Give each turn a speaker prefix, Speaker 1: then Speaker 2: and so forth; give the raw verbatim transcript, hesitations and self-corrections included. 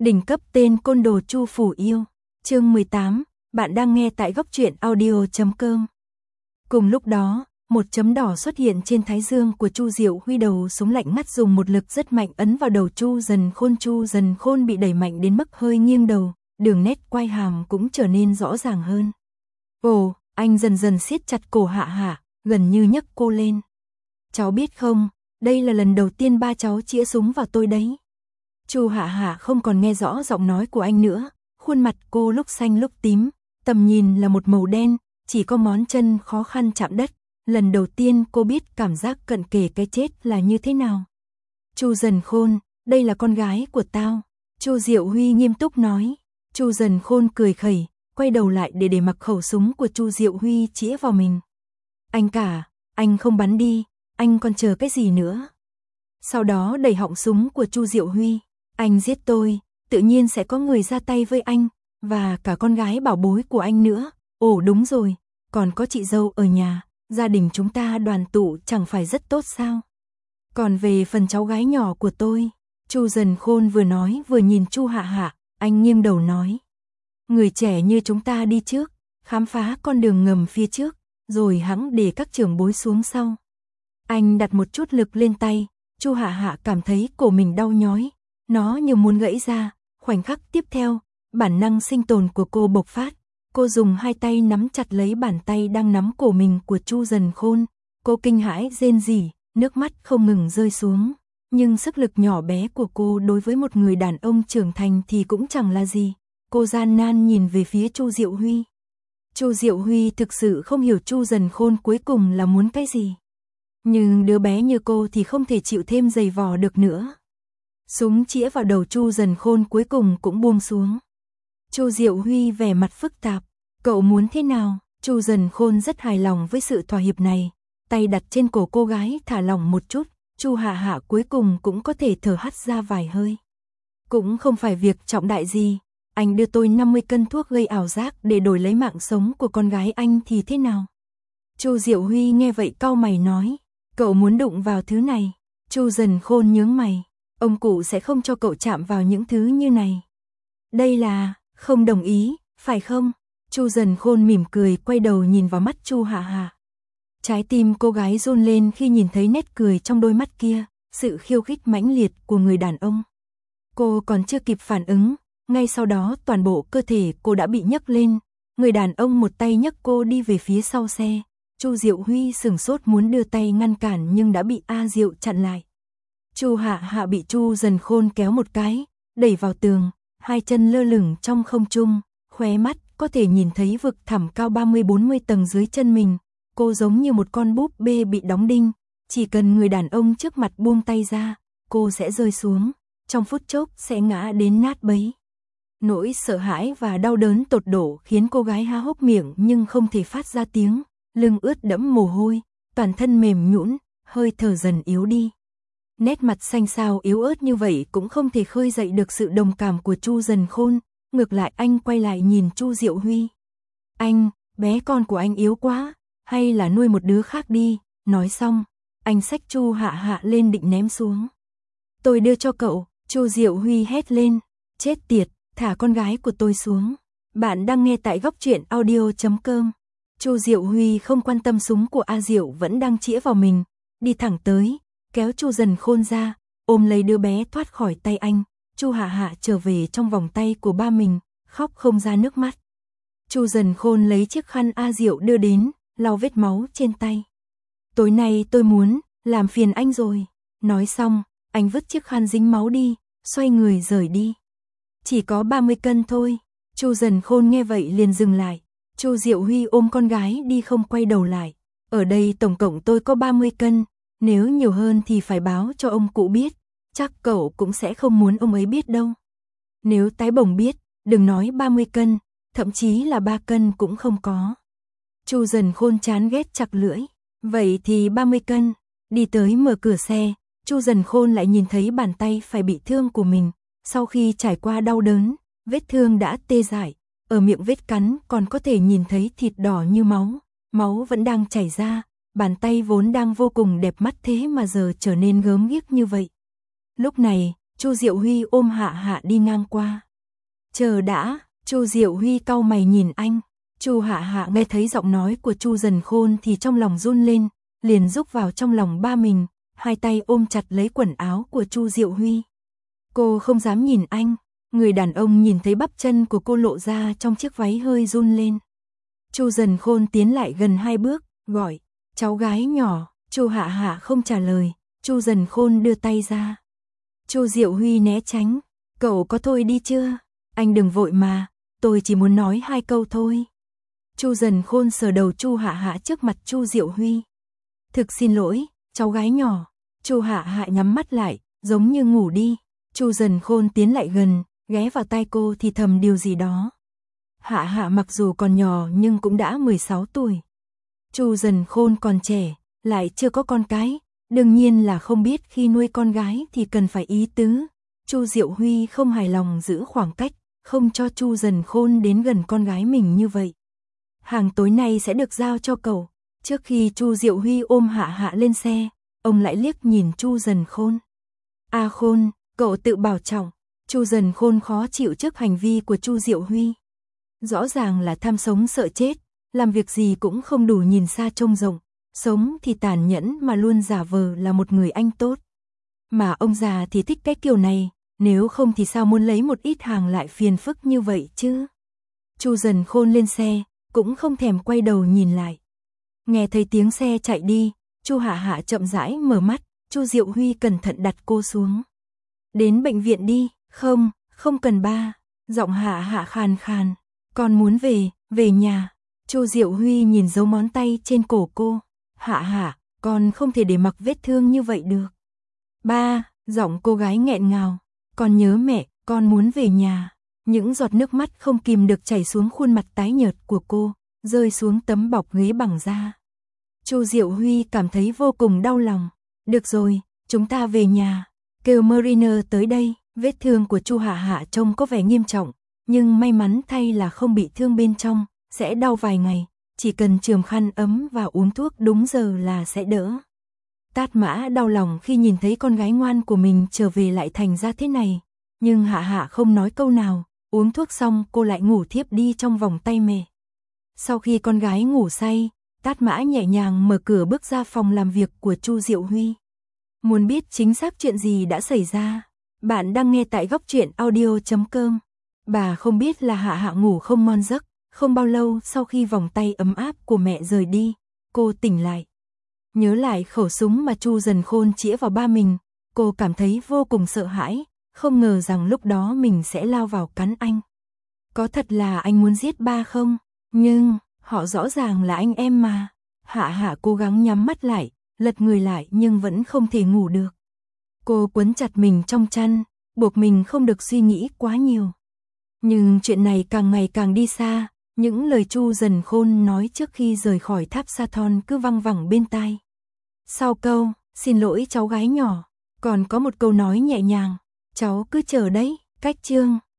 Speaker 1: Đỉnh cấp tên côn đồ Chu Phủ Yêu. Chương mười tám, bạn đang nghe tại góc truyện audio chấm com. Cùng lúc đó, một chấm đỏ xuất hiện trên thái dương của Chu Diệu Huy, đầu súng lạnh ngắt dùng một lực rất mạnh ấn vào đầu Chu Dần Khôn. Chu Dần Khôn bị đẩy mạnh đến mức hơi nghiêng đầu, đường nét quai hàm cũng trở nên rõ ràng hơn. Ồ, anh dần dần siết chặt cổ Hạ Hạ, gần như nhấc cô lên. Cháu biết không, đây là lần đầu tiên ba cháu chĩa súng vào tôi đấy. Chu Hạ Hạ không còn nghe rõ giọng nói của anh nữa, khuôn mặt cô lúc xanh lúc tím, tầm nhìn là một màu đen, chỉ có ngón chân khó khăn chạm đất. Lần đầu tiên cô biết cảm giác cận kề cái chết là như thế nào. Chu Dần Khôn, đây là con gái của tao. Chu Diệu Huy nghiêm túc nói. Chu Dần Khôn cười khẩy, quay đầu lại để để mặc khẩu súng của Chu Diệu Huy chĩa vào mình. Anh cả, anh không bắn đi, anh còn chờ cái gì nữa? Sau đó đẩy họng súng của Chu Diệu Huy. Anh giết tôi, tự nhiên sẽ có người ra tay với anh, và cả con gái bảo bối của anh nữa. Ồ đúng rồi, còn có chị dâu ở nhà, gia đình chúng ta đoàn tụ chẳng phải rất tốt sao? Còn về phần cháu gái nhỏ của tôi, Chu Dần Khôn vừa nói vừa nhìn Chu Hạ Hạ, anh nghiêng đầu nói. Người trẻ như chúng ta đi trước, khám phá con đường ngầm phía trước, rồi hẵng để các trưởng bối xuống sau. Anh đặt một chút lực lên tay, Chu Hạ Hạ cảm thấy cổ mình đau nhói. Nó như muốn gãy ra, khoảnh khắc tiếp theo, bản năng sinh tồn của cô bộc phát. Cô dùng hai tay nắm chặt lấy bàn tay đang nắm cổ mình của Chu Dần Khôn. Cô kinh hãi rên rỉ, nước mắt không ngừng rơi xuống. Nhưng sức lực nhỏ bé của cô đối với một người đàn ông trưởng thành thì cũng chẳng là gì. Cô gian nan nhìn về phía Chu Diệu Huy. Chu Diệu Huy thực sự không hiểu Chu Dần Khôn cuối cùng là muốn cái gì. Nhưng đứa bé như cô thì không thể chịu thêm giày vò được nữa. Súng chĩa vào đầu Chu Dần Khôn cuối cùng cũng buông xuống. Chu Diệu Huy vẻ mặt phức tạp. Cậu muốn thế nào? Chu Dần Khôn rất hài lòng với sự thỏa hiệp này. Tay đặt trên cổ cô gái thả lỏng một chút. Chu Hạ Hạ cuối cùng cũng có thể thở hắt ra vài hơi. Cũng không phải việc trọng đại gì. Anh đưa tôi năm mươi cân thuốc gây ảo giác để đổi lấy mạng sống của con gái anh thì thế nào? Chu Diệu Huy nghe vậy cau mày nói. Cậu muốn đụng vào thứ này? Chu Dần Khôn nhướng mày. Ông cụ sẽ không cho cậu chạm vào những thứ như này. Đây là, không đồng ý, phải không? Chu Dần Khôn mỉm cười quay đầu nhìn vào mắt Chu Hạ Hạ. Trái tim cô gái run lên khi nhìn thấy nét cười trong đôi mắt kia, sự khiêu khích mãnh liệt của người đàn ông. Cô còn chưa kịp phản ứng, ngay sau đó toàn bộ cơ thể cô đã bị nhấc lên. Người đàn ông một tay nhấc cô đi về phía sau xe. Chu Diệu Huy sửng sốt muốn đưa tay ngăn cản nhưng đã bị A Diệu chặn lại. Chu Hạ Hạ bị Chu Dần Khôn kéo một cái, đẩy vào tường, hai chân lơ lửng trong không trung, khóe mắt có thể nhìn thấy vực thẳm cao ba mươi bốn mươi tầng dưới chân mình. Cô giống như một con búp bê bị đóng đinh, chỉ cần người đàn ông trước mặt buông tay ra, cô sẽ rơi xuống, trong phút chốc sẽ ngã đến nát bấy. Nỗi sợ hãi và đau đớn tột độ khiến cô gái há hốc miệng nhưng không thể phát ra tiếng, lưng ướt đẫm mồ hôi, toàn thân mềm nhũn, hơi thở dần yếu đi. Nét mặt xanh xao yếu ớt như vậy cũng không thể khơi dậy được sự đồng cảm của Chu Dần Khôn, ngược lại anh quay lại nhìn Chu Diệu Huy. Anh, bé con của anh yếu quá, hay là nuôi một đứa khác đi, nói xong, anh xách Chu Hạ Hạ lên định ném xuống. Tôi đưa cho cậu, Chu Diệu Huy hét lên, chết tiệt, thả con gái của tôi xuống. Bạn đang nghe tại góc truyện audio chấm com. Chu Diệu Huy không quan tâm súng của A Diệu vẫn đang chĩa vào mình, đi thẳng tới, kéo Chu Dần Khôn ra, ôm lấy đứa bé thoát khỏi tay anh. Chu Hạ Hạ trở về trong vòng tay của ba mình, khóc không ra nước mắt. Chu Dần Khôn lấy chiếc khăn A Diệu đưa đến, lau vết máu trên tay. Tối nay tôi muốn, làm phiền anh rồi. Nói xong, anh vứt chiếc khăn dính máu đi, xoay người rời đi. Chỉ có ba mươi cân thôi. Chu Dần Khôn nghe vậy liền dừng lại. Chu Diệu Huy ôm con gái đi không quay đầu lại. Ở đây tổng cộng tôi có ba mươi cân. Nếu nhiều hơn thì phải báo cho ông cụ biết. Chắc cậu cũng sẽ không muốn ông ấy biết đâu. Nếu tái bổng biết, đừng nói ba mươi cân, thậm chí là ba cân cũng không có. Chu Dần Khôn chán ghét chặt lưỡi. Vậy thì ba mươi cân. Đi tới mở cửa xe, Chu Dần Khôn lại nhìn thấy bàn tay phải bị thương của mình. Sau khi trải qua đau đớn, vết thương đã tê dại. Ở miệng vết cắn còn có thể nhìn thấy thịt đỏ như máu. Máu vẫn đang chảy ra. Bàn tay vốn đang vô cùng đẹp mắt thế mà giờ trở nên gớm ghiếc như vậy. Lúc này, Chu Diệu Huy ôm Hạ Hạ đi ngang qua. Chờ đã, Chu Diệu Huy cau mày nhìn anh. Chu Hạ Hạ nghe thấy giọng nói của Chu Dần Khôn thì trong lòng run lên, liền rúc vào trong lòng ba mình, hai tay ôm chặt lấy quần áo của Chu Diệu Huy. Cô không dám nhìn anh, người đàn ông nhìn thấy bắp chân của cô lộ ra trong chiếc váy hơi run lên. Chu Dần Khôn tiến lại gần hai bước, gọi, cháu gái nhỏ. Chu Hạ Hạ không trả lời, Chu Dần Khôn đưa tay ra. Chu Diệu Huy né tránh, cậu có thôi đi chưa? Anh đừng vội mà, tôi chỉ muốn nói hai câu thôi. Chu Dần Khôn sờ đầu Chu Hạ Hạ trước mặt Chu Diệu Huy. Thực xin lỗi, cháu gái nhỏ. Chu Hạ Hạ nhắm mắt lại, giống như ngủ đi. Chu Dần Khôn tiến lại gần, ghé vào tai cô thì thầm điều gì đó. Hạ Hạ mặc dù còn nhỏ nhưng cũng đã mười sáu tuổi. Chu Dần Khôn còn trẻ, lại chưa có con cái, đương nhiên là không biết khi nuôi con gái thì cần phải ý tứ. Chu Diệu Huy không hài lòng giữ khoảng cách, không cho Chu Dần Khôn đến gần con gái mình như vậy. Hàng tối nay sẽ được giao cho cậu. Trước khi Chu Diệu Huy ôm Hạ Hạ lên xe, ông lại liếc nhìn Chu Dần Khôn. A Khôn, cậu tự bảo trọng. Chu Dần Khôn khó chịu trước hành vi của Chu Diệu Huy. Rõ ràng là tham sống sợ chết, làm việc gì cũng không đủ nhìn xa trông rộng, sống thì tàn nhẫn mà luôn giả vờ là một người anh tốt. Mà ông già thì thích cái kiểu này, nếu không thì sao muốn lấy một ít hàng lại phiền phức như vậy chứ. Chu Dần Khôn lên xe, cũng không thèm quay đầu nhìn lại. Nghe thấy tiếng xe chạy đi, Chu Hạ Hạ chậm rãi mở mắt, Chu Diệu Huy cẩn thận đặt cô xuống. Đến bệnh viện đi, không, không cần ba. Giọng Hạ Hạ khàn khàn, con muốn về, về nhà. Chu Diệu Huy nhìn dấu ngón tay trên cổ cô. Hạ Hạ, con không thể để mặc vết thương như vậy được. Ba, giọng cô gái nghẹn ngào, con nhớ mẹ, con muốn về nhà. Những giọt nước mắt không kìm được chảy xuống khuôn mặt tái nhợt của cô, rơi xuống tấm bọc ghế bằng da. Chu Diệu Huy cảm thấy vô cùng đau lòng. Được rồi, chúng ta về nhà. Kêu Mariner tới đây. Vết thương của Chu Hạ Hạ trông có vẻ nghiêm trọng, nhưng may mắn thay là không bị thương bên trong, sẽ đau vài ngày, chỉ cần chườm khăn ấm và uống thuốc đúng giờ là sẽ đỡ. Tát Mã đau lòng khi nhìn thấy con gái ngoan của mình trở về lại thành ra thế này, nhưng Hạ Hạ không nói câu nào, uống thuốc xong cô lại ngủ thiếp đi trong vòng tay mẹ. Sau khi con gái ngủ say, Tát Mã nhẹ nhàng mở cửa bước ra phòng làm việc của Chu Diệu Huy. Muốn biết chính xác chuyện gì đã xảy ra, bạn đang nghe tại góc truyện audio chấm com. Bà không biết là Hạ Hạ ngủ không ngon giấc, không bao lâu sau khi vòng tay ấm áp của mẹ rời đi, cô tỉnh lại. Nhớ lại khẩu súng mà Chu Dần Khôn chĩa vào ba mình, cô cảm thấy vô cùng sợ hãi, không ngờ rằng lúc đó mình sẽ lao vào cắn anh. Có thật là anh muốn giết ba không? Nhưng, họ rõ ràng là anh em mà. Hạ Hạ cố gắng nhắm mắt lại, lật người lại nhưng vẫn không thể ngủ được. Cô quấn chặt mình trong chăn, buộc mình không được suy nghĩ quá nhiều. Nhưng chuyện này càng ngày càng đi xa, những lời Chu Dần Khôn nói trước khi rời khỏi tháp Saturn cứ văng vẳng bên tai. Sau câu, xin lỗi cháu gái nhỏ, còn có một câu nói nhẹ nhàng, cháu cứ chờ đấy, cách chương.